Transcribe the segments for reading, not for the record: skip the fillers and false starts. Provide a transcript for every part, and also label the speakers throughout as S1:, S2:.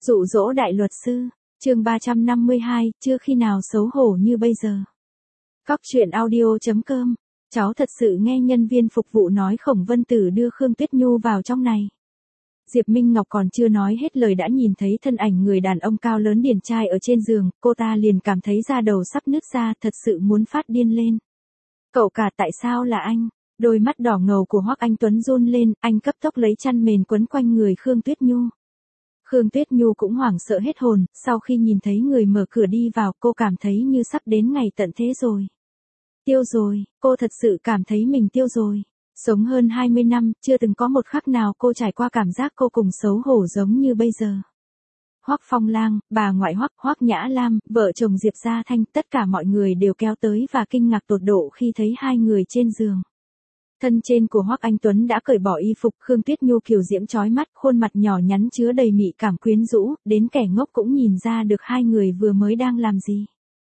S1: Dụ dỗ đại luật sư, chương 352, chưa khi nào xấu hổ như bây giờ. Cóc truyện audio.com, cháu thật sự nghe nhân viên phục vụ nói Khổng Vân Tử đưa Khương Tuyết Nhu vào trong này. Diệp Minh Ngọc còn chưa nói hết lời đã nhìn thấy thân ảnh người đàn ông cao lớn điển trai ở trên giường, cô ta liền cảm thấy da đầu sắp nứt ra, thật sự muốn phát điên lên. Cậu cả, tại sao là anh? Đôi mắt đỏ ngầu của Hoắc Anh Tuấn run lên, anh cấp tốc lấy chăn mền quấn quanh người Khương Tuyết Nhu. Khương Tuyết Nhu cũng hoảng sợ hết hồn, sau khi nhìn thấy người mở cửa đi vào, cô cảm thấy như sắp đến ngày tận thế rồi. Tiêu rồi, cô thật sự cảm thấy mình tiêu rồi. Sống hơn 20 năm, chưa từng có một khắc nào cô trải qua cảm giác cô cùng xấu hổ giống như bây giờ. Hoắc Phong Lang, bà ngoại Hoắc, Hoắc Nhã Lam, vợ chồng Diệp Gia Thanh, tất cả mọi người đều kéo tới và kinh ngạc tột độ khi thấy hai người trên giường. Thân trên của Hoắc Anh Tuấn đã cởi bỏ y phục, Khương Tuyết Nhu kiều diễm chói mắt, khuôn mặt nhỏ nhắn chứa đầy mị cảm quyến rũ, đến kẻ ngốc cũng nhìn ra được hai người vừa mới đang làm gì.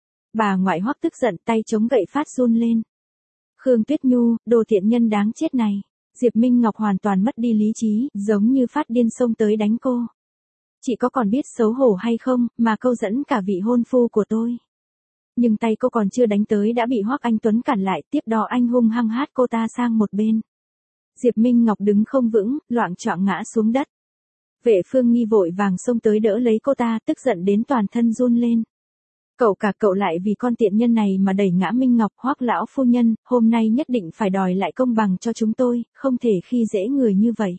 S1: Bà ngoại Hoắc tức giận, tay chống gậy phát run lên. Khương Tuyết Nhu, đồ tiện nhân đáng chết này. Diệp Minh Ngọc hoàn toàn mất đi lý trí, giống như phát điên xông tới đánh cô. Chị có còn biết xấu hổ hay không, mà câu dẫn cả vị hôn phu của tôi. Nhưng tay cô còn chưa đánh tới đã bị Hoắc Anh Tuấn cản lại, tiếp đó anh hung hăng hát cô ta sang một bên. Diệp Minh Ngọc đứng không vững, loạng choạng ngã xuống đất. Vệ Phương Nghi vội vàng xông tới đỡ lấy cô ta, tức giận đến toàn thân run lên. Cậu cả cậu lại vì con tiện nhân này mà đẩy ngã Minh Ngọc. Hoắc lão phu nhân, hôm nay nhất định phải đòi lại công bằng cho chúng tôi, không thể khi dễ người như vậy.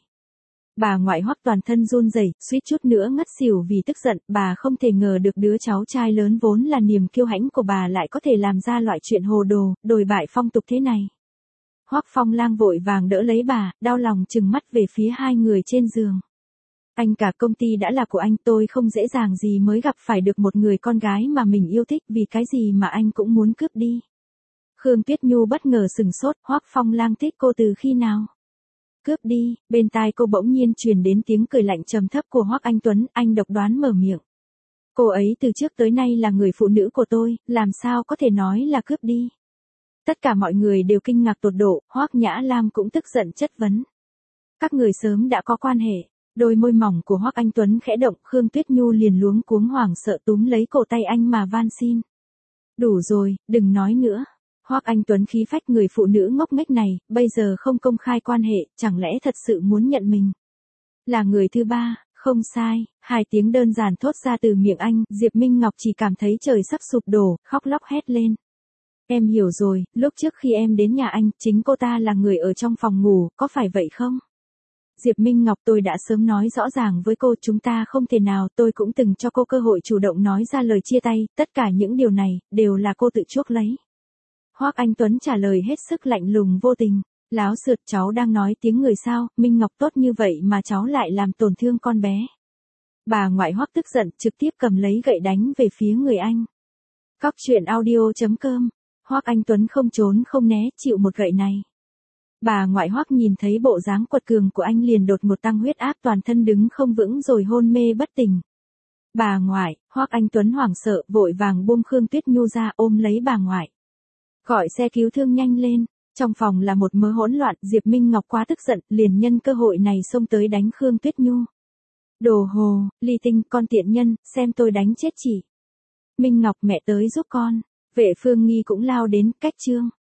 S1: Bà ngoại Hoắc toàn thân run rẩy, suýt chút nữa ngất xỉu vì tức giận, bà không thể ngờ được đứa cháu trai lớn vốn là niềm kiêu hãnh của bà lại có thể làm ra loại chuyện hồ đồ, đồi bại phong tục thế này. Hoắc Phong Lang vội vàng đỡ lấy bà, đau lòng trừng mắt về phía hai người trên giường. Anh cả công ty đã là của anh, tôi không dễ dàng gì mới gặp phải được một người con gái mà mình yêu thích, vì cái gì mà anh cũng muốn cướp đi. Khương Tuyết Nhu bất ngờ sừng sốt, Hoắc Phong Lang thích cô từ khi nào? Cướp đi, bên tai cô bỗng nhiên truyền đến tiếng cười lạnh trầm thấp của Hoắc Anh Tuấn, anh độc đoán mở miệng. Cô ấy từ trước tới nay là người phụ nữ của tôi, làm sao có thể nói là cướp đi? Tất cả mọi người đều kinh ngạc tột độ, Hoắc Nhã Lam cũng tức giận chất vấn. Các người sớm đã có quan hệ. Đôi môi mỏng của Hoắc Anh Tuấn khẽ động, Khương Tuyết Nhu liền luống cuống hoảng sợ túm lấy cổ tay anh mà van xin. Đủ rồi, đừng nói nữa. Hoắc Anh Tuấn khí phách, người phụ nữ ngốc nghếch này, bây giờ không công khai quan hệ, chẳng lẽ thật sự muốn nhận mình là người thứ ba? Không sai, hai tiếng đơn giản thốt ra từ miệng anh, Diệp Minh Ngọc chỉ cảm thấy trời sắp sụp đổ, khóc lóc hét lên. Em hiểu rồi, lúc trước khi em đến nhà anh, chính cô ta là người ở trong phòng ngủ, có phải vậy không? Diệp Minh Ngọc, tôi đã sớm nói rõ ràng với cô, chúng ta không thể nào, tôi cũng từng cho cô cơ hội chủ động nói ra lời chia tay, tất cả những điều này, đều là cô tự chuốc lấy. Hoắc Anh Tuấn trả lời hết sức lạnh lùng vô tình, láo xược, cháu đang nói tiếng người sao, Minh Ngọc tốt như vậy mà cháu lại làm tổn thương con bé. Bà ngoại Hoắc tức giận, trực tiếp cầm lấy gậy đánh về phía người anh. Cóc truyện audio.com, Hoắc Anh Tuấn không trốn không né, chịu một gậy này. Bà ngoại Hoắc nhìn thấy bộ dáng quật cường của anh liền đột ngột tăng huyết áp, toàn thân đứng không vững rồi hôn mê bất tỉnh. Bà ngoại, Hoắc Anh Tuấn hoảng sợ, vội vàng buông Khương Tuyết Nhu ra, ôm lấy bà ngoại. Gọi xe cứu thương nhanh lên. Trong phòng là một mớ hỗn loạn, Diệp Minh Ngọc quá tức giận, liền nhân cơ hội này xông tới đánh Khương Tuyết Nhu. Đồ hồ, ly tinh, con tiện nhân, xem tôi đánh chết chị. Minh Ngọc, mẹ tới giúp con. Vệ Phương Nghi cũng lao đến, cách trương.